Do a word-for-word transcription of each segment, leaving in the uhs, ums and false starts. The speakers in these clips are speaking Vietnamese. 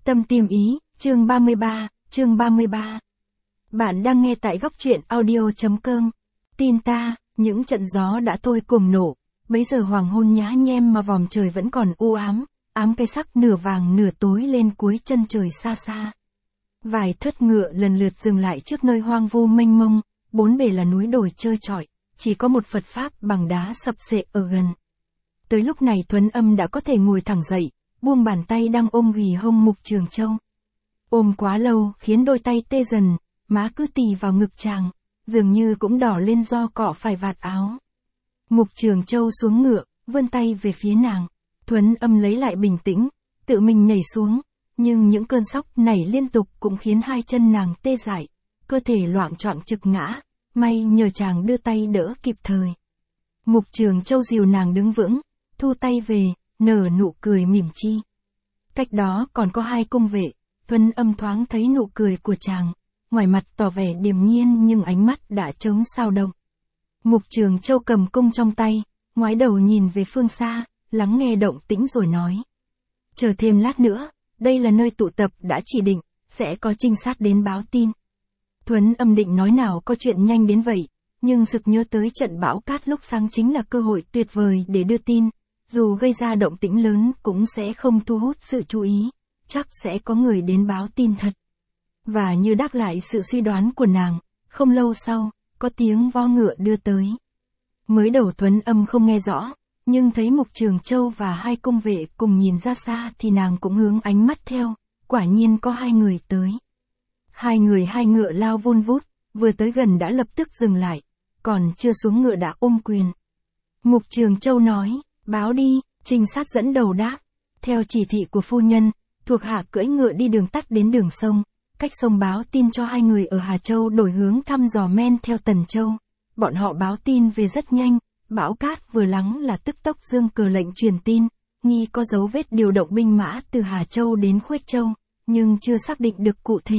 Tâm Tiêm Ý, chương ba mươi ba, chương ba mươi ba. Bạn đang nghe tại góc truyện audio.com. Tin ta, những trận gió đã thôi cùng nổ, bấy giờ hoàng hôn nhá nhem mà vòm trời vẫn còn u ám, ám cái sắc nửa vàng nửa tối lên cuối chân trời xa xa. Vài thớt ngựa lần lượt dừng lại trước nơi hoang vu mênh mông, bốn bề là núi đồi trơ trọi, chỉ có một Phật Pháp bằng đá sập xệ ở gần. Tới lúc này Thuấn Âm đã có thể ngồi thẳng dậy, buông bàn tay đang ôm ghì hông Mục Trường Châu. Ôm quá lâu khiến đôi tay tê dần, má cứ tì vào ngực chàng, dường như cũng đỏ lên do cọ phải vạt áo. Mục Trường Châu xuống ngựa, vươn tay về phía nàng. Thuấn Âm lấy lại bình tĩnh, tự mình nhảy xuống, nhưng những cơn sóc nảy liên tục cũng khiến hai chân nàng tê dại, cơ thể loạng choạng trực ngã, may nhờ chàng đưa tay đỡ kịp thời. Mục Trường Châu dìu nàng đứng vững, thu tay về, nở nụ cười mỉm chi. Cách đó còn có hai cung vệ, Thuấn Âm thoáng thấy nụ cười của chàng, ngoài mặt tỏ vẻ điềm nhiên nhưng ánh mắt đã trống sao động. Mục Trường Châu cầm cung trong tay, ngoái đầu nhìn về phương xa, lắng nghe động tĩnh rồi nói. Chờ thêm lát nữa, đây là nơi tụ tập đã chỉ định, sẽ có trinh sát đến báo tin. Thuấn Âm định nói nào có chuyện nhanh đến vậy, nhưng sực nhớ tới trận bão cát lúc sáng chính là cơ hội tuyệt vời để đưa tin, dù gây ra động tĩnh lớn cũng sẽ không thu hút sự chú ý, chắc sẽ có người đến báo tin thật. Và như đáp lại sự suy đoán của nàng, không lâu sau, có tiếng vo ngựa đưa tới. Mới đầu Thuấn Âm không nghe rõ, nhưng thấy Mục Trường Châu và hai cung vệ cùng nhìn ra xa thì nàng cũng hướng ánh mắt theo, quả nhiên có hai người tới. Hai người hai ngựa lao vun vút, vừa tới gần đã lập tức dừng lại, còn chưa xuống ngựa đã ôm quyền. Mục Trường Châu nói, báo đi, trinh sát dẫn đầu đáp. Theo chỉ thị của phu nhân, thuộc hạ cưỡi ngựa đi đường tắt đến đường sông, cách sông báo tin cho hai người ở Hà Châu đổi hướng thăm dò men theo Tần Châu. Bọn họ báo tin về rất nhanh, bão cát vừa lắng là tức tốc dương cờ lệnh truyền tin, nghi có dấu vết điều động binh mã từ Hà Châu đến Khuếch Châu, nhưng chưa xác định được cụ thể.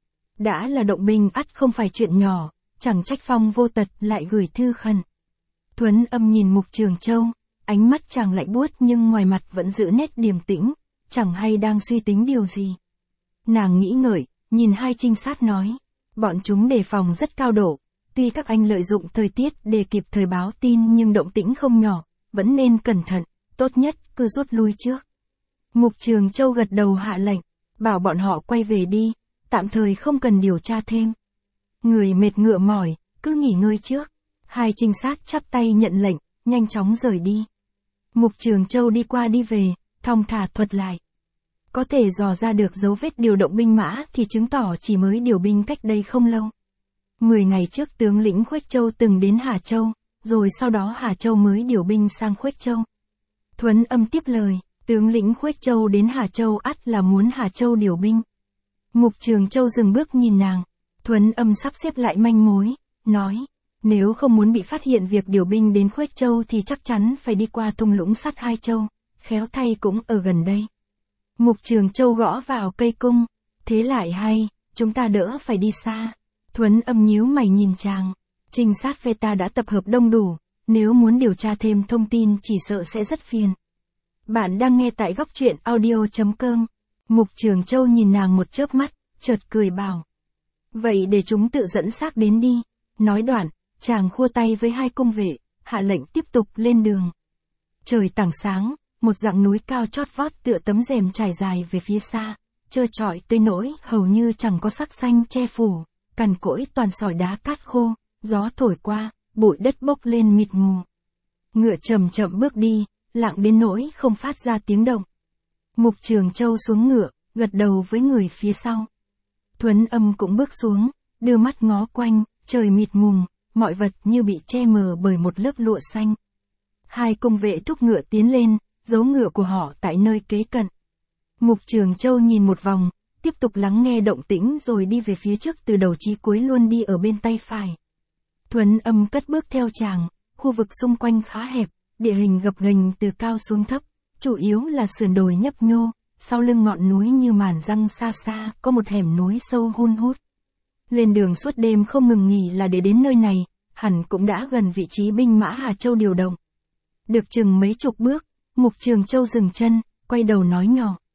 Đã là động binh ắt không phải chuyện nhỏ, chẳng trách Phong Vô Tật lại gửi thư khẩn. Thuấn Âm nhìn Mục Trường Châu, ánh mắt chàng lạnh buốt nhưng ngoài mặt vẫn giữ nét điềm tĩnh, chẳng hay đang suy tính điều gì. Nàng nghĩ ngợi, nhìn hai trinh sát nói, bọn chúng đề phòng rất cao độ, tuy các anh lợi dụng thời tiết để kịp thời báo tin nhưng động tĩnh không nhỏ, vẫn nên cẩn thận, tốt nhất cứ rút lui trước. Mục Trường Châu gật đầu hạ lệnh, bảo bọn họ quay về đi, tạm thời không cần điều tra thêm. Người mệt ngựa mỏi, cứ nghỉ ngơi trước. Hai trinh sát chắp tay nhận lệnh, nhanh chóng rời đi. Mục Trường Châu đi qua đi về, thong thả thuật lại. Có thể dò ra được dấu vết điều động binh mã thì chứng tỏ chỉ mới điều binh cách đây không lâu. Mười ngày trước tướng lĩnh Khuếch Châu từng đến Hà Châu, rồi sau đó Hà Châu mới điều binh sang Khuếch Châu. Thuấn Âm tiếp lời, tướng lĩnh Khuếch Châu đến Hà Châu ắt là muốn Hà Châu điều binh. Mục Trường Châu dừng bước nhìn nàng, Thuấn Âm sắp xếp lại manh mối, nói, nếu không muốn bị phát hiện việc điều binh đến Khuếch Châu thì chắc chắn phải đi qua thung lũng sắt Hai Châu, khéo thay cũng ở gần đây. Mục Trường Châu gõ vào cây cung, thế lại hay, chúng ta đỡ phải đi xa. Thuấn Âm nhíu mày nhìn chàng, trinh sát phe ta đã tập hợp đông đủ, nếu muốn điều tra thêm thông tin chỉ sợ sẽ rất phiền. Bạn đang nghe tại góc truyện audio.com. Mục Trường Châu nhìn nàng một chớp mắt, chợt cười bảo. Vậy để chúng tự dẫn xác đến đi. Nói đoạn, chàng khua tay với hai cung vệ, hạ lệnh tiếp tục lên đường. Trời tảng sáng, một dặng núi cao chót vót tựa tấm rèm trải dài về phía xa, trơ trọi tới nỗi hầu như chẳng có sắc xanh che phủ, cằn cỗi toàn sỏi đá cát khô, gió thổi qua, bụi đất bốc lên mịt mù. Ngựa chậm chậm bước đi, lặng đến nỗi không phát ra tiếng động. Mục Trường Châu xuống ngựa, gật đầu với người phía sau. Thuấn Âm cũng bước xuống, đưa mắt ngó quanh, trời mịt mùng, mọi vật như bị che mờ bởi một lớp lụa xanh. Hai cung vệ thúc ngựa tiến lên, giấu ngựa của họ tại nơi kế cận. Mục Trường Châu nhìn một vòng, tiếp tục lắng nghe động tĩnh rồi đi về phía trước từ đầu chí cuối luôn đi ở bên tay phải. Thuấn Âm cất bước theo chàng, khu vực xung quanh khá hẹp, địa hình gập ghềnh từ cao xuống thấp, chủ yếu là sườn đồi nhấp nhô, sau lưng ngọn núi như màn răng xa xa có một hẻm núi sâu hun hút. Lên đường suốt đêm không ngừng nghỉ là để đến nơi này, hẳn cũng đã gần vị trí binh mã Hà Châu điều động. Được chừng mấy chục bước, Mục Trường Châu dừng chân, quay đầu nói nhỏ.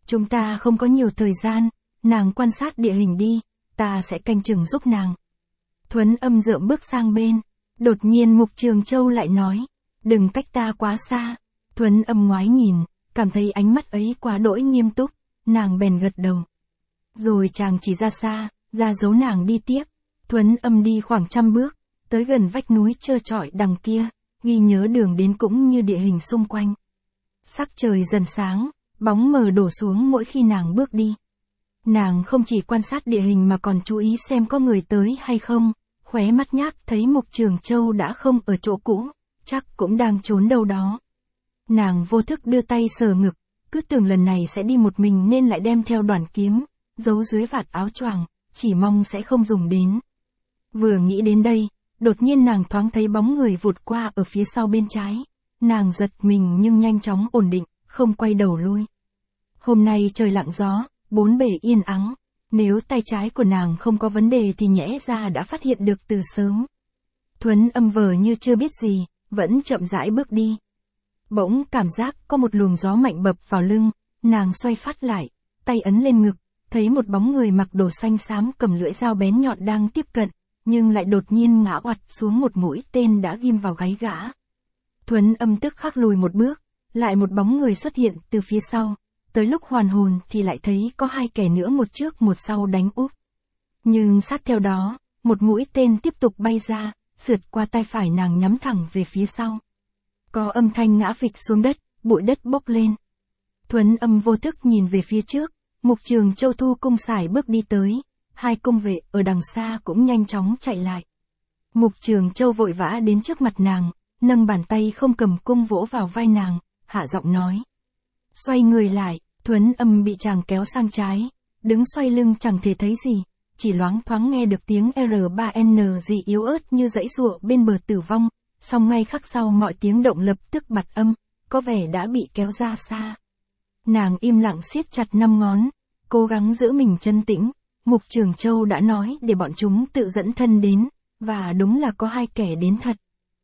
Chúng ta không có nhiều thời gian, nàng quan sát địa hình đi, ta sẽ canh chừng giúp nàng. Thuấn Âm dựa bước sang bên, đột nhiên Mục Trường Châu lại nói, đừng cách ta quá xa. Thuấn Âm ngoái nhìn, cảm thấy ánh mắt ấy quá đỗi nghiêm túc, nàng bèn gật đầu. Rồi chàng chỉ ra xa, ra dấu nàng đi tiếp. Thuấn Âm đi khoảng trăm bước, tới gần vách núi trơ trọi đằng kia, ghi nhớ đường đến cũng như địa hình xung quanh. Sắc trời dần sáng, bóng mờ đổ xuống mỗi khi nàng bước đi. Nàng không chỉ quan sát địa hình mà còn chú ý xem có người tới hay không, khóe mắt nhác thấy Mục Trường Châu đã không ở chỗ cũ, chắc cũng đang trốn đâu đó. Nàng vô thức đưa tay sờ ngực, cứ tưởng lần này sẽ đi một mình nên lại đem theo đoàn kiếm, giấu dưới vạt áo choàng, chỉ mong sẽ không dùng đến. Vừa nghĩ đến đây, đột nhiên nàng thoáng thấy bóng người vụt qua ở phía sau bên trái. Nàng giật mình nhưng nhanh chóng ổn định, không quay đầu lui. Hôm nay trời lặng gió, bốn bề yên ắng, nếu tay trái của nàng không có vấn đề thì nhẽ ra đã phát hiện được từ sớm. Thuấn Âm vờ như chưa biết gì, vẫn chậm rãi bước đi. Bỗng cảm giác có một luồng gió mạnh bập vào lưng, nàng xoay phát lại, tay ấn lên ngực, thấy một bóng người mặc đồ xanh xám cầm lưỡi dao bén nhọn đang tiếp cận, nhưng lại đột nhiên ngã oặt xuống một mũi tên đã ghim vào gáy gã. Thuấn Âm tức khắc lùi một bước, lại một bóng người xuất hiện từ phía sau, tới lúc hoàn hồn thì lại thấy có hai kẻ nữa một trước một sau đánh úp. Nhưng sát theo đó, một mũi tên tiếp tục bay ra, sượt qua tay phải nàng nhắm thẳng về phía sau. Có âm thanh ngã phịch xuống đất, bụi đất bốc lên. Thuấn Âm vô thức nhìn về phía trước, Mục Trường Châu thu cung sải bước đi tới, hai cung vệ ở đằng xa cũng nhanh chóng chạy lại. Mục Trường Châu vội vã đến trước mặt nàng, nâng bàn tay không cầm cung vỗ vào vai nàng, hạ giọng nói. Xoay người lại, Thuấn Âm bị chàng kéo sang trái, đứng xoay lưng chẳng thể thấy gì, chỉ loáng thoáng nghe được tiếng R ba N gì yếu ớt như dãy giụa bên bờ tử vong, song ngay khắc sau mọi tiếng động lập tức bặt âm, có vẻ đã bị kéo ra xa. Nàng im lặng siết chặt năm ngón, cố gắng giữ mình chân tĩnh. Mục Trường Châu đã nói để bọn chúng tự dẫn thân đến, và đúng là có hai kẻ đến thật.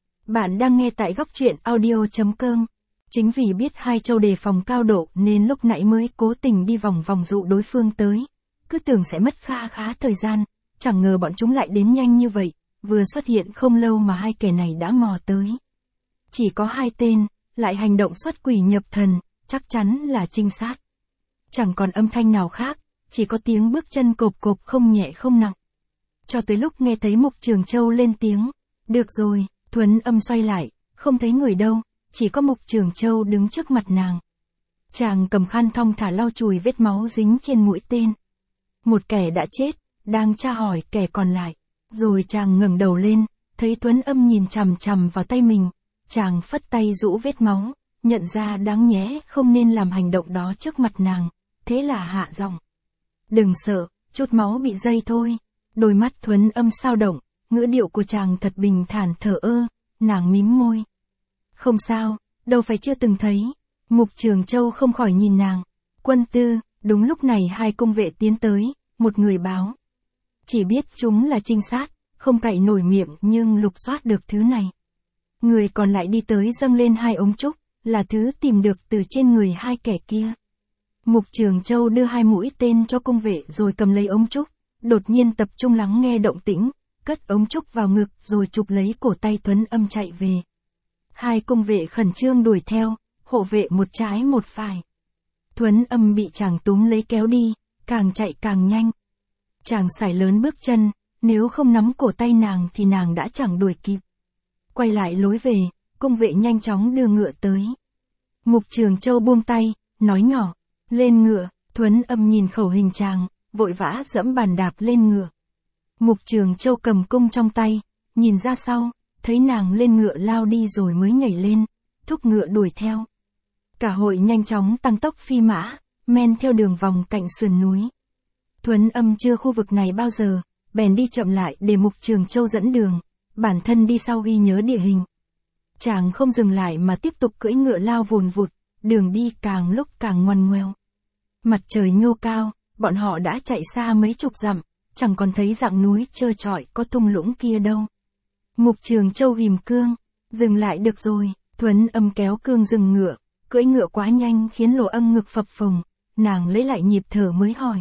Bạn đang nghe tại góc truyện audio chấm com. Chính vì biết hai châu đề phòng cao độ nên lúc nãy mới cố tình đi vòng vòng dụ đối phương tới. Cứ tưởng sẽ mất kha khá thời gian, chẳng ngờ bọn chúng lại đến nhanh như vậy, vừa xuất hiện không lâu mà hai kẻ này đã mò tới. Chỉ có hai tên, lại hành động xuất quỷ nhập thần, chắc chắn là trinh sát. Chẳng còn âm thanh nào khác, chỉ có tiếng bước chân cộp cộp không nhẹ không nặng. Cho tới lúc nghe thấy Mục Trường Châu lên tiếng, được rồi, Thuấn Âm xoay lại, không thấy người đâu, chỉ có Mục Trường Châu đứng trước mặt nàng. Chàng cầm khăn thong thả lau chùi vết máu dính trên mũi tên. Một kẻ đã chết, đang tra hỏi kẻ còn lại. Rồi chàng ngẩng đầu lên, thấy Thuấn Âm nhìn chằm chằm vào tay mình. Chàng phất tay rũ vết máu, nhận ra đáng nhẽ không nên làm hành động đó trước mặt nàng, thế là hạ giọng. Đừng sợ, chút máu bị dây thôi. Đôi mắt Thuấn Âm sao động, ngữ điệu của chàng thật bình thản thờ ơ, nàng mím môi. Không sao, đâu phải chưa từng thấy. Mục Trường Châu không khỏi nhìn nàng. Quân tư, đúng lúc này hai cung vệ tiến tới, một người báo. Chỉ biết chúng là trinh sát, không cậy nổi miệng nhưng lục soát được thứ này. Người còn lại đi tới dâng lên hai ống trúc, là thứ tìm được từ trên người hai kẻ kia. Mục Trường Châu đưa hai mũi tên cho cung vệ rồi cầm lấy ống trúc, đột nhiên tập trung lắng nghe động tĩnh, cất ống trúc vào ngực rồi chụp lấy cổ tay Thuấn Âm chạy về. Hai cung vệ khẩn trương đuổi theo, hộ vệ một trái một phải. Thuấn Âm bị chàng túm lấy kéo đi, càng chạy càng nhanh. Chàng sải lớn bước chân, nếu không nắm cổ tay nàng thì nàng đã chẳng đuổi kịp. Quay lại lối về, cung vệ nhanh chóng đưa ngựa tới. Mục Trường Châu buông tay, nói nhỏ, lên ngựa. Thuấn Âm nhìn khẩu hình chàng, vội vã dẫm bàn đạp lên ngựa. Mục Trường Châu cầm cung trong tay, nhìn ra sau, thấy nàng lên ngựa lao đi rồi mới nhảy lên, thúc ngựa đuổi theo. Cả hội nhanh chóng tăng tốc phi mã, men theo đường vòng cạnh sườn núi. Thuấn Âm chưa khu vực này bao giờ, bèn đi chậm lại để Mục Trường Châu dẫn đường, bản thân đi sau ghi nhớ địa hình. Chàng không dừng lại mà tiếp tục cưỡi ngựa lao vùn vụt, đường đi càng lúc càng ngoằn ngoèo. Mặt trời nhô cao, bọn họ đã chạy xa mấy chục dặm, chẳng còn thấy dạng núi trơ trọi có thung lũng kia đâu. Mục Trường Châu ghim cương, dừng lại được rồi. Thuấn Âm kéo cương dừng ngựa, cưỡi ngựa quá nhanh khiến Lỗ Âm ngực phập phồng, nàng lấy lại nhịp thở mới hỏi.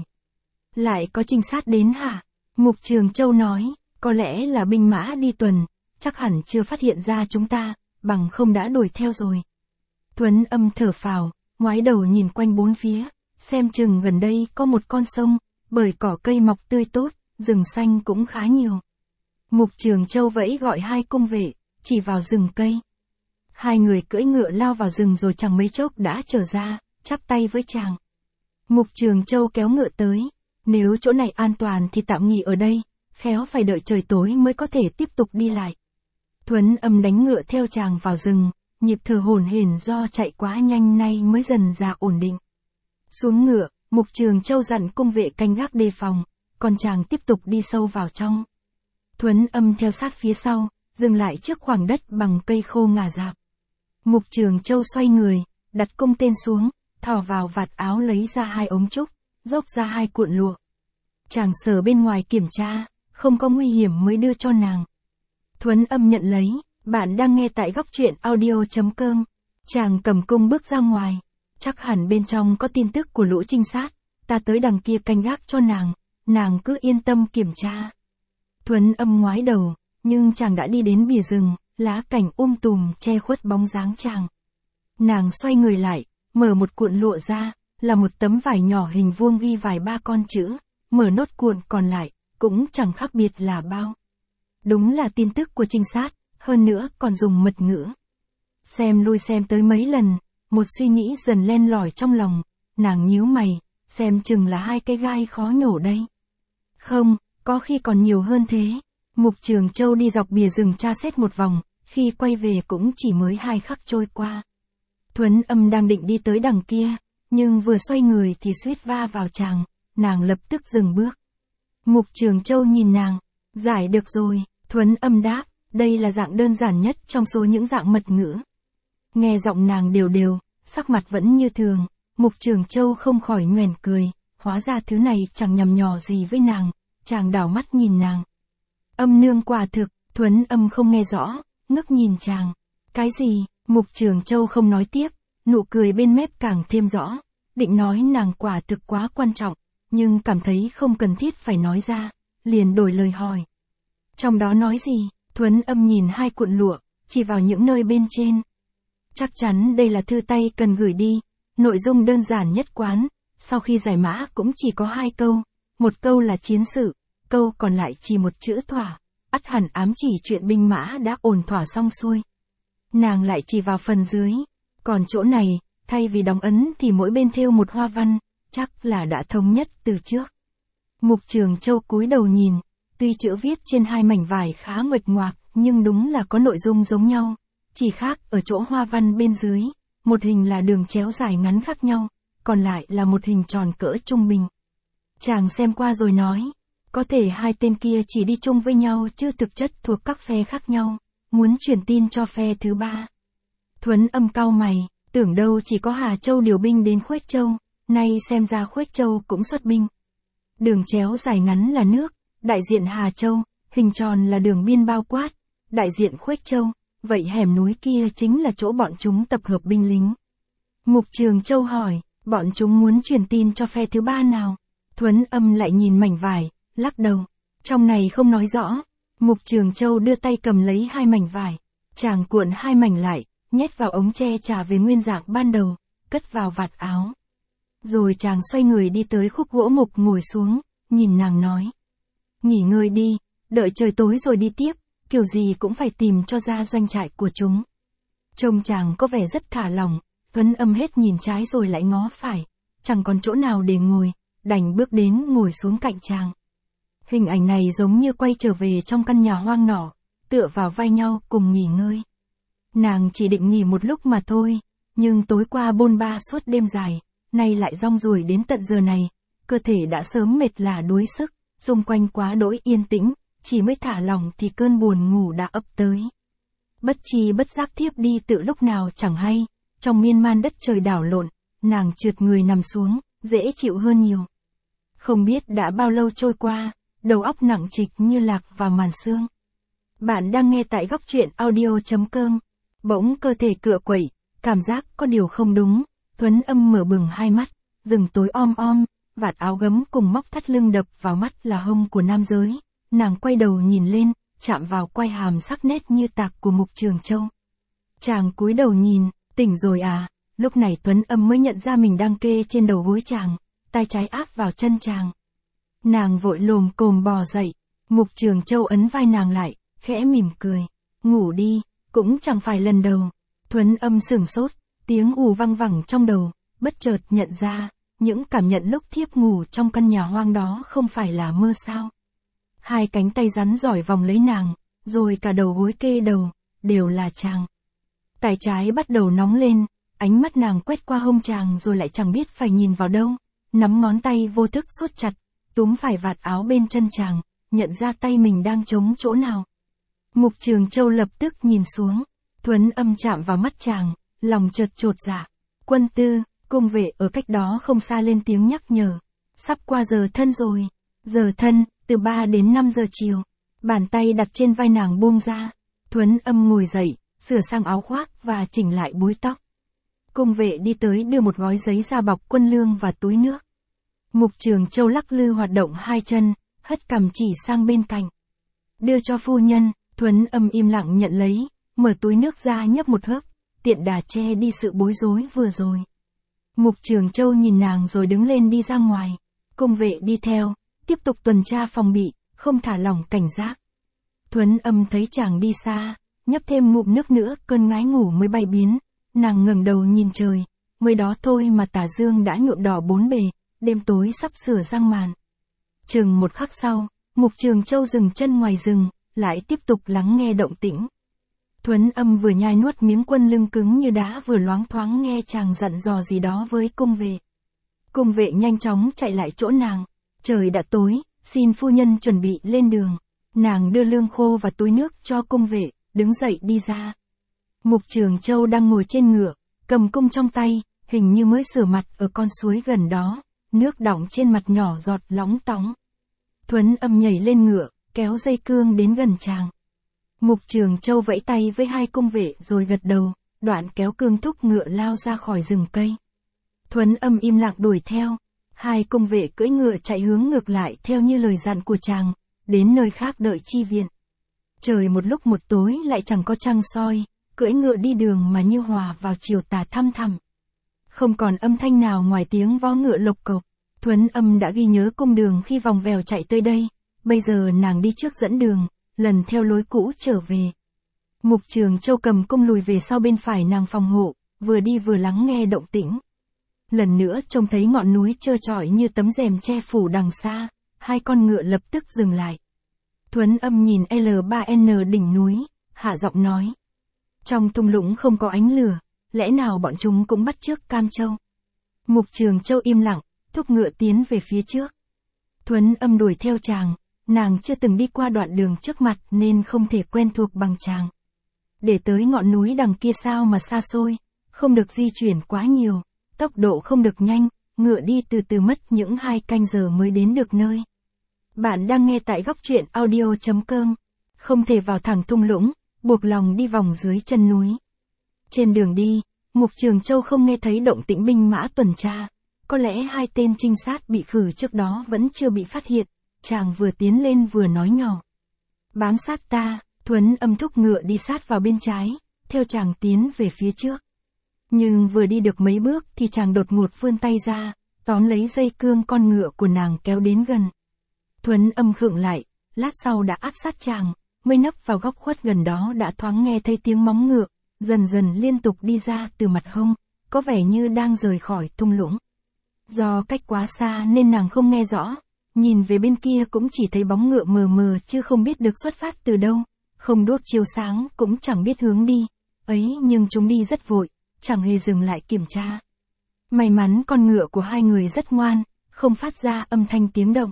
Lại có trinh sát đến hả? Mục Trường Châu nói, có lẽ là binh mã đi tuần, chắc hẳn chưa phát hiện ra chúng ta, bằng không đã đuổi theo rồi. Thuấn Âm thở phào, ngoái đầu nhìn quanh bốn phía, xem chừng gần đây có một con sông, bởi cỏ cây mọc tươi tốt, rừng xanh cũng khá nhiều. Mục Trường Châu vẫy gọi hai cung vệ, chỉ vào rừng cây. Hai người cưỡi ngựa lao vào rừng rồi chẳng mấy chốc đã trở ra, chắp tay với chàng. Mục Trường Châu kéo ngựa tới, nếu chỗ này an toàn thì tạm nghỉ ở đây, khéo phải đợi trời tối mới có thể tiếp tục đi lại. Thuấn Âm đánh ngựa theo chàng vào rừng, nhịp thở hổn hển do chạy quá nhanh nay mới dần ra ổn định. Xuống ngựa, Mục Trường Châu dặn cung vệ canh gác đề phòng, còn chàng tiếp tục đi sâu vào trong. Thuấn Âm theo sát phía sau, dừng lại trước khoảng đất bằng cây khô ngả rạp. Mục Trường Châu xoay người, đặt cung tên xuống, thò vào vạt áo lấy ra hai ống trúc, dốc ra hai cuộn lụa. Chàng sờ bên ngoài kiểm tra, không có nguy hiểm mới đưa cho nàng. Thuấn Âm nhận lấy, bạn đang nghe tại góc truyện audio chấm com. Chàng cầm cung bước ra ngoài, chắc hẳn bên trong có tin tức của lũ trinh sát, ta tới đằng kia canh gác cho nàng, nàng cứ yên tâm kiểm tra. Thuấn Âm ngoái đầu, nhưng chàng đã đi đến bìa rừng, lá cảnh um tùm che khuất bóng dáng chàng. Nàng xoay người lại, mở một cuộn lụa ra, là một tấm vải nhỏ hình vuông ghi vài ba con chữ, mở nốt cuộn còn lại, cũng chẳng khác biệt là bao. Đúng là tin tức của trinh sát, hơn nữa còn dùng mật ngữ. Xem lui xem tới mấy lần, một suy nghĩ dần len lỏi trong lòng, nàng nhíu mày, xem chừng là hai cái gai khó nhổ đây. Không, có khi còn nhiều hơn thế. Mục Trường Châu đi dọc bìa rừng tra xét một vòng, khi quay về cũng chỉ mới hai khắc trôi qua. Thuấn Âm đang định đi tới đằng kia, nhưng vừa xoay người thì suýt va vào chàng, nàng lập tức dừng bước. Mục Trường Châu nhìn nàng, giải được rồi, Thuấn Âm đáp, đây là dạng đơn giản nhất trong số những dạng mật ngữ. Nghe giọng nàng đều đều, sắc mặt vẫn như thường, Mục Trường Châu không khỏi nhoẻn cười, hóa ra thứ này chẳng nhằm nhò gì với nàng, chàng đảo mắt nhìn nàng. Âm nương quả thực, Thuấn Âm không nghe rõ, ngước nhìn chàng. Cái gì? Mục Trường Châu không nói tiếp, nụ cười bên mép càng thêm rõ, định nói nàng quả thực quá quan trọng, nhưng cảm thấy không cần thiết phải nói ra, liền đổi lời hỏi. Trong đó nói gì? Thuấn Âm nhìn hai cuộn lụa, chỉ vào những nơi bên trên. Chắc chắn đây là thư tay cần gửi đi, nội dung đơn giản nhất quán, sau khi giải mã cũng chỉ có hai câu, một câu là chiến sự, câu còn lại chỉ một chữ thỏa, ắt hẳn ám chỉ chuyện binh mã đã ổn thỏa xong xuôi. Nàng lại chỉ vào phần dưới, còn chỗ này, thay vì đóng ấn thì mỗi bên thêu một hoa văn, chắc là đã thống nhất từ trước. Mục Trường Châu cúi đầu nhìn, tuy chữ viết trên hai mảnh vải khá nguệch ngoạc, nhưng đúng là có nội dung giống nhau, chỉ khác ở chỗ hoa văn bên dưới, một hình là đường chéo dài ngắn khác nhau, còn lại là một hình tròn cỡ trung bình. Chàng xem qua rồi nói, có thể hai tên kia chỉ đi chung với nhau chứ thực chất thuộc các phe khác nhau, muốn truyền tin cho phe thứ ba. Thuấn Âm cau mày, tưởng đâu chỉ có Hà Châu điều binh đến Khuếch Châu, nay xem ra Khuếch Châu cũng xuất binh. Đường chéo dài ngắn là nước, đại diện Hà Châu, hình tròn là đường biên bao quát, đại diện Khuếch Châu, vậy hẻm núi kia chính là chỗ bọn chúng tập hợp binh lính. Mục Trường Châu hỏi, bọn chúng muốn truyền tin cho phe thứ ba nào? Thuấn Âm lại nhìn mảnh vải, lắc đầu, trong này không nói rõ. Mục Trường Châu đưa tay cầm lấy hai mảnh vải, chàng cuộn hai mảnh lại, nhét vào ống tre trả về nguyên dạng ban đầu, cất vào vạt áo. Rồi chàng xoay người đi tới khúc gỗ mục ngồi xuống, nhìn nàng nói. Nghỉ ngơi đi, đợi trời tối rồi đi tiếp, kiểu gì cũng phải tìm cho ra doanh trại của chúng. Trông chàng có vẻ rất thả lỏng, Thuấn Âm hết nhìn trái rồi lại ngó phải, chẳng còn chỗ nào để ngồi, đành bước đến ngồi xuống cạnh chàng. Hình ảnh này giống như quay trở về trong căn nhà hoang nọ, tựa vào vai nhau cùng nghỉ ngơi. Nàng chỉ định nghỉ một lúc mà thôi, nhưng tối qua bôn ba suốt đêm dài, nay lại rong ruổi đến tận giờ này, cơ thể đã sớm mệt lả đuối sức, xung quanh quá đỗi yên tĩnh, chỉ mới thả lỏng thì cơn buồn ngủ đã ập tới. Bất chi bất giác thiếp đi tự lúc nào chẳng hay, trong miên man đất trời đảo lộn, nàng trượt người nằm xuống, dễ chịu hơn nhiều. Không biết đã bao lâu trôi qua, đầu óc nặng trịch như lạc vào màn sương. Bạn đang nghe tại góc truyện audio chấm com. Bỗng cơ thể cựa quậy, cảm giác có điều không đúng, Thuấn Âm mở bừng hai mắt, rừng tối om om, vạt áo gấm cùng móc thắt lưng đập vào mắt là hông của nam giới. Nàng quay đầu nhìn lên, chạm vào quai hàm sắc nét như tạc của Mục Trường Châu. Chàng cúi đầu nhìn, tỉnh rồi à? Lúc này Tuấn Âm mới nhận ra mình đang kê trên đầu gối chàng, tay trái áp vào chân chàng. Nàng vội lồm cồm bò dậy, Mục Trường Châu ấn vai nàng lại, khẽ mỉm cười. Ngủ đi, cũng chẳng phải lần đầu. Tuấn Âm sửng sốt, tiếng ù văng vẳng trong đầu, bất chợt nhận ra, những cảm nhận lúc thiếp ngủ trong căn nhà hoang đó không phải là mơ sao. Hai cánh tay rắn giỏi vòng lấy nàng, rồi cả đầu gối kê đầu, đều là chàng. Tay trái bắt đầu nóng lên, ánh mắt nàng quét qua hông chàng rồi lại chẳng biết phải nhìn vào đâu, nắm ngón tay vô thức siết chặt, túm phải vạt áo bên chân chàng, nhận ra tay mình đang chống chỗ nào. Mục Trường Châu lập tức nhìn xuống, Tuấn Âm chạm vào mắt chàng, lòng chợt chột dạ. Quân tư, cung vệ ở cách đó không xa lên tiếng nhắc nhở. Sắp qua giờ thân rồi. Giờ thân, từ ba đến năm giờ chiều. Bàn tay đặt trên vai nàng buông ra. Tuấn Âm ngồi dậy, sửa sang áo khoác và chỉnh lại búi tóc. Cung vệ đi tới đưa một gói giấy da bọc quân lương và túi nước. Mục Trường Châu lắc lư hoạt động hai chân, hất cằm chỉ sang bên cạnh. Đưa cho phu nhân. Tuấn Âm im lặng nhận lấy, mở túi nước ra nhấp một hớp, tiện đà che đi sự bối rối vừa rồi. Mục Trường Châu nhìn nàng rồi đứng lên đi ra ngoài. Cung vệ đi theo, tiếp tục tuần tra phòng bị, không thả lỏng cảnh giác. Tuấn Âm thấy chàng đi xa, nhấp thêm ngụm nước nữa, cơn ngái ngủ mới bay biến. Nàng ngẩng đầu nhìn trời, mới đó thôi mà tà dương đã nhuộm đỏ bốn bề, đêm tối sắp sửa giăng màn. Chừng một khắc sau, Mục Trường Châu dừng chân ngoài rừng, lại tiếp tục lắng nghe động tĩnh. Tuấn Âm vừa nhai nuốt miếng quân lưng cứng như đá vừa loáng thoáng nghe chàng dặn dò gì đó với cung vệ. Cung vệ nhanh chóng chạy lại chỗ nàng. Trời đã tối, xin phu nhân chuẩn bị lên đường. Nàng đưa lương khô và túi nước cho cung vệ, đứng dậy đi ra. Mục Trường Châu đang ngồi trên ngựa, cầm cung trong tay, hình như mới rửa mặt ở con suối gần đó, nước đọng trên mặt nhỏ giọt lóng tóng. Tuấn Âm nhảy lên ngựa, kéo dây cương đến gần chàng. Mục Trường Châu vẫy tay với hai cung vệ rồi gật đầu, đoạn kéo cương thúc ngựa lao ra khỏi rừng cây. Tuấn Âm im lặng đuổi theo, hai cung vệ cưỡi ngựa chạy hướng ngược lại theo như lời dặn của chàng, đến nơi khác đợi chi viện. Trời một lúc một tối lại chẳng có trăng soi, cưỡi ngựa đi đường mà như hòa vào chiều tà thăm thẳm. Không còn âm thanh nào ngoài tiếng vó ngựa lộc cộc. Tuấn Âm đã ghi nhớ cung đường khi vòng vèo chạy tới đây, bây giờ nàng đi trước dẫn đường, lần theo lối cũ trở về. Mục Trường Châu cầm cung lùi về sau bên phải nàng phòng hộ, vừa đi vừa lắng nghe động tĩnh. Lần nữa trông thấy ngọn núi trơ trọi như tấm rèm che phủ đằng xa, hai con ngựa lập tức dừng lại. Tuấn Âm nhìn L ba N đỉnh núi, hạ giọng nói. Trong thung lũng không có ánh lửa, lẽ nào bọn chúng cũng bắt chước Cam Châu? Mục Trường Châu im lặng, thúc ngựa tiến về phía trước. Tuấn Âm đuổi theo chàng, nàng chưa từng đi qua đoạn đường trước mặt nên không thể quen thuộc bằng chàng. Để tới ngọn núi đằng kia sao mà xa xôi, không được di chuyển quá nhiều, tốc độ không được nhanh, ngựa đi từ từ mất những hai canh giờ mới đến được nơi. Bạn đang nghe tại góc truyện audio chấm com, không thể vào thẳng thung lũng, buộc lòng đi vòng dưới chân núi. Trên đường đi, Mục Trường Châu không nghe thấy động tĩnh binh mã tuần tra, có lẽ hai tên trinh sát bị khử trước đó vẫn chưa bị phát hiện, chàng vừa tiến lên vừa nói nhỏ. Bám sát ta. Tuấn Âm thúc ngựa đi sát vào bên trái, theo chàng tiến về phía trước. Nhưng vừa đi được mấy bước thì chàng đột ngột vươn tay ra, tóm lấy dây cương con ngựa của nàng kéo đến gần. Tuấn Âm khựng lại, lát sau đã áp sát chàng, mới nấp vào góc khuất gần đó đã thoáng nghe thấy tiếng móng ngựa, dần dần liên tục đi ra từ mặt hông, có vẻ như đang rời khỏi thung lũng. Do cách quá xa nên nàng không nghe rõ, nhìn về bên kia cũng chỉ thấy bóng ngựa mờ mờ chứ không biết được xuất phát từ đâu. Không đuốc chiếu sáng cũng chẳng biết hướng đi, ấy nhưng chúng đi rất vội, chẳng hề dừng lại kiểm tra. May mắn con ngựa của hai người rất ngoan, không phát ra âm thanh tiếng động.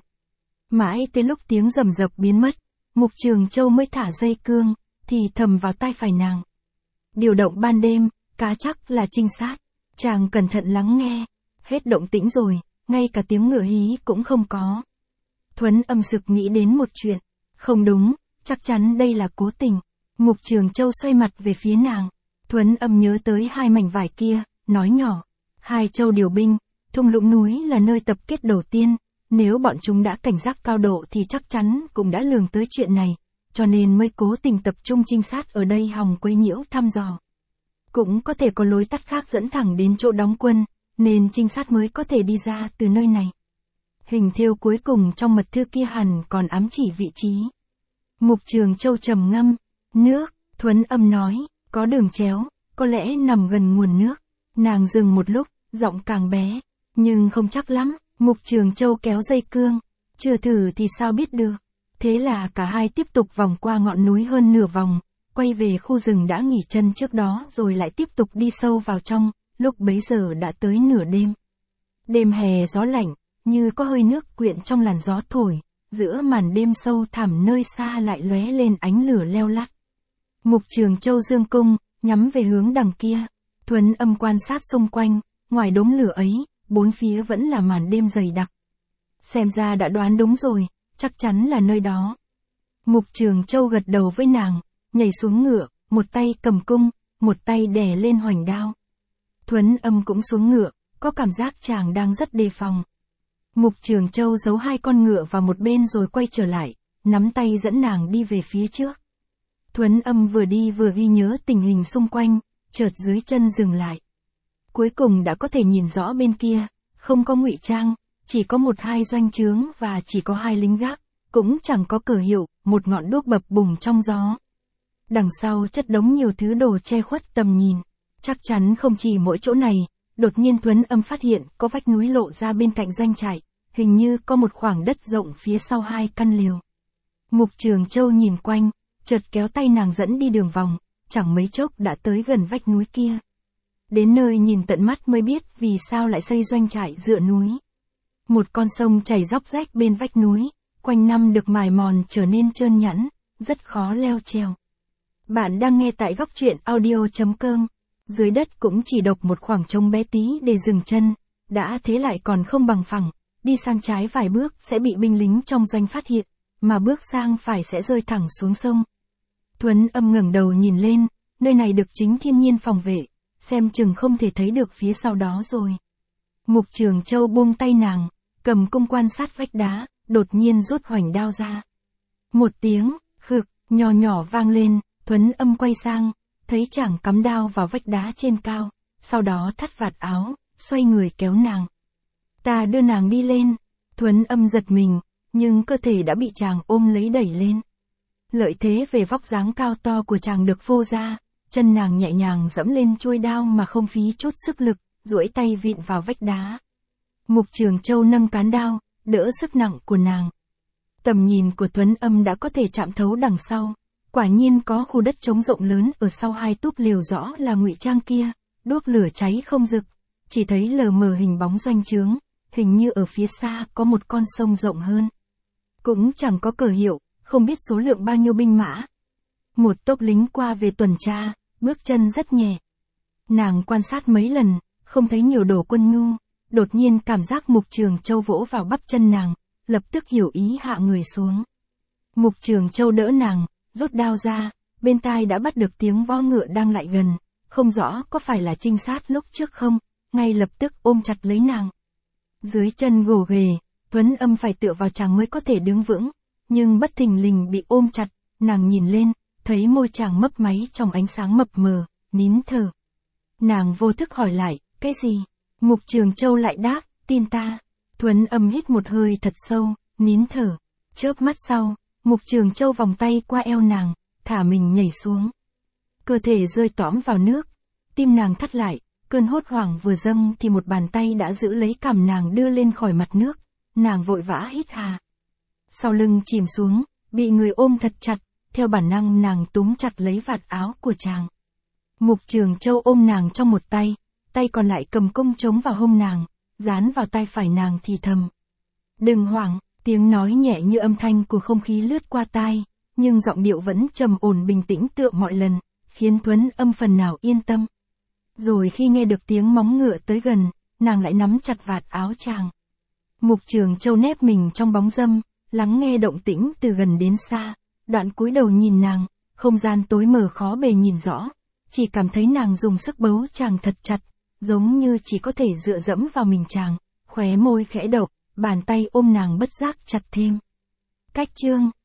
Mãi tới lúc tiếng rầm rập biến mất, Mục Trường Châu mới thả dây cương, thì thầm vào tai phải nàng. Điều động ban đêm, cá chắc là trinh sát, chàng cẩn thận lắng nghe, hết động tĩnh rồi, ngay cả tiếng ngựa hí cũng không có. Tuấn Âm sực nghĩ đến một chuyện, không đúng. Chắc chắn đây là cố tình. Mục Trường Châu xoay mặt về phía nàng. Tuấn Âm nhớ tới hai mảnh vải kia, nói nhỏ. Hai châu điều binh, Thung lũng núi là nơi tập kết đầu tiên, nếu bọn chúng đã cảnh giác cao độ thì chắc chắn cũng đã lường tới chuyện này, cho nên mới cố tình tập trung trinh sát ở đây hòng quấy nhiễu thăm dò. Cũng có thể có lối tắt khác dẫn thẳng đến chỗ đóng quân, nên trinh sát mới có thể đi ra từ nơi này. Hình thêu cuối cùng trong mật thư kia hẳn còn ám chỉ vị trí. Mục Trường Châu trầm ngâm, nước, Thuấn Âm nói, có đường chéo, có lẽ nằm gần nguồn nước. Nàng dừng một lúc, giọng càng bé, nhưng không chắc lắm. Mục Trường Châu kéo dây cương, chưa thử thì sao biết được. Thế là cả hai tiếp tục vòng qua ngọn núi hơn nửa vòng, quay về khu rừng đã nghỉ chân trước đó rồi lại tiếp tục đi sâu vào trong, lúc bấy giờ đã tới nửa đêm. Đêm hè gió lạnh, như có hơi nước quyện trong làn gió thổi, giữa màn đêm sâu thẳm nơi xa lại lóe lên ánh lửa leo lắt. Mục Trường Châu dương cung, nhắm về hướng đằng kia, Thuấn Âm quan sát xung quanh, ngoài đốm lửa ấy, bốn phía vẫn là màn đêm dày đặc. Xem ra đã đoán đúng rồi, chắc chắn là nơi đó. Mục Trường Châu gật đầu với nàng, nhảy xuống ngựa, một tay cầm cung, một tay đè lên hoành đao. Thuấn Âm cũng xuống ngựa, có cảm giác chàng đang rất đề phòng. Mục Trường Châu giấu hai con ngựa vào một bên rồi quay trở lại, nắm tay dẫn nàng đi về phía trước. Thuấn Âm vừa đi vừa ghi nhớ tình hình xung quanh, chợt dưới chân dừng lại. Cuối cùng đã có thể nhìn rõ bên kia, không có ngụy trang, chỉ có một hai doanh trướng và chỉ có hai lính gác, cũng chẳng có cờ hiệu, một ngọn đuốc bập bùng trong gió. Đằng sau chất đống nhiều thứ đồ che khuất tầm nhìn, chắc chắn không chỉ mỗi chỗ này. Đột nhiên Thuấn Âm phát hiện có vách núi lộ ra bên cạnh doanh trại, hình như có một khoảng đất rộng phía sau hai căn lều. Mục Trường Châu nhìn quanh, chợt kéo tay nàng dẫn đi đường vòng, chẳng mấy chốc đã tới gần vách núi kia. Đến nơi nhìn tận mắt mới biết vì sao lại xây doanh trại dựa núi. Một con sông chảy róc rách bên vách núi, quanh năm được mài mòn trở nên trơn nhẵn, rất khó leo trèo. Bạn đang nghe tại góc truyện audio chấm com. Dưới đất cũng chỉ độc một khoảng trống bé tí để dừng chân, đã thế lại còn không bằng phẳng, đi sang trái vài bước sẽ bị binh lính trong doanh phát hiện, mà bước sang phải sẽ rơi thẳng xuống sông. Thuấn Âm ngẩng đầu nhìn lên, nơi này được chính thiên nhiên phòng vệ, xem chừng không thể thấy được phía sau đó rồi. Mục Trường Châu buông tay nàng, cầm cung quan sát vách đá, đột nhiên rút hoành đao ra. Một tiếng, khực, nhỏ nhỏ vang lên, Thuấn Âm quay sang, thấy chàng cắm đao vào vách đá trên cao, sau đó thắt vạt áo, xoay người kéo nàng. Ta đưa nàng đi lên, Thuấn Âm giật mình, nhưng cơ thể đã bị chàng ôm lấy đẩy lên. Lợi thế về vóc dáng cao to của chàng được phô ra, chân nàng nhẹ nhàng dẫm lên chuôi đao mà không phí chút sức lực, duỗi tay vịn vào vách đá. Mục Trường Châu nâng cán đao, đỡ sức nặng của nàng. Tầm nhìn của Thuấn Âm đã có thể chạm thấu đằng sau. Quả nhiên có khu đất trống rộng lớn ở sau hai túp lều rõ là ngụy trang kia, đuốc lửa cháy không rực, chỉ thấy lờ mờ hình bóng doanh trướng, hình như ở phía xa có một con sông rộng hơn. Cũng chẳng có cờ hiệu, không biết số lượng bao nhiêu binh mã. Một tốp lính qua về tuần tra, bước chân rất nhẹ. Nàng quan sát mấy lần, không thấy nhiều đồ quân nhu, đột nhiên cảm giác Mục Trường Châu vỗ vào bắp chân nàng, lập tức hiểu ý hạ người xuống. Mục Trường Châu đỡ nàng, rút đao ra, bên tai đã bắt được tiếng vó ngựa đang lại gần, không rõ có phải là trinh sát lúc trước không, ngay lập tức ôm chặt lấy nàng. Dưới chân gồ ghề, Thuấn Âm phải tựa vào chàng mới có thể đứng vững, nhưng bất thình lình bị ôm chặt, nàng nhìn lên, thấy môi chàng mấp máy trong ánh sáng mập mờ, nín thở. Nàng vô thức hỏi lại, cái gì? Mục Trường Châu lại đáp, tin ta. Thuấn Âm hít một hơi thật sâu, nín thở. Chớp mắt sau, Mục Trường Châu vòng tay qua eo nàng, thả mình nhảy xuống. Cơ thể rơi tõm vào nước, tim nàng thắt lại, cơn hốt hoảng vừa dâng thì một bàn tay đã giữ lấy cằm nàng đưa lên khỏi mặt nước, nàng vội vã hít hà. Sau lưng chìm xuống, bị người ôm thật chặt, theo bản năng nàng túm chặt lấy vạt áo của chàng. Mục Trường Châu ôm nàng trong một tay, tay còn lại cầm cung chống vào hông nàng, dán vào tai phải nàng thì thầm. Đừng hoảng, tiếng nói nhẹ như âm thanh của không khí lướt qua tai, nhưng giọng điệu vẫn trầm ổn bình tĩnh tựa mọi lần, khiến Thuấn Âm phần nào yên tâm. Rồi khi nghe được tiếng móng ngựa tới gần, nàng lại nắm chặt vạt áo chàng. Mục Trường Châu nép mình trong bóng râm, lắng nghe động tĩnh từ gần đến xa, đoạn cúi đầu nhìn nàng, không gian tối mờ khó bề nhìn rõ, chỉ cảm thấy nàng dùng sức bấu chàng thật chặt, giống như chỉ có thể dựa dẫm vào mình chàng, Khóe môi khẽ động, bàn tay ôm nàng bất giác chặt thêm. Cách chương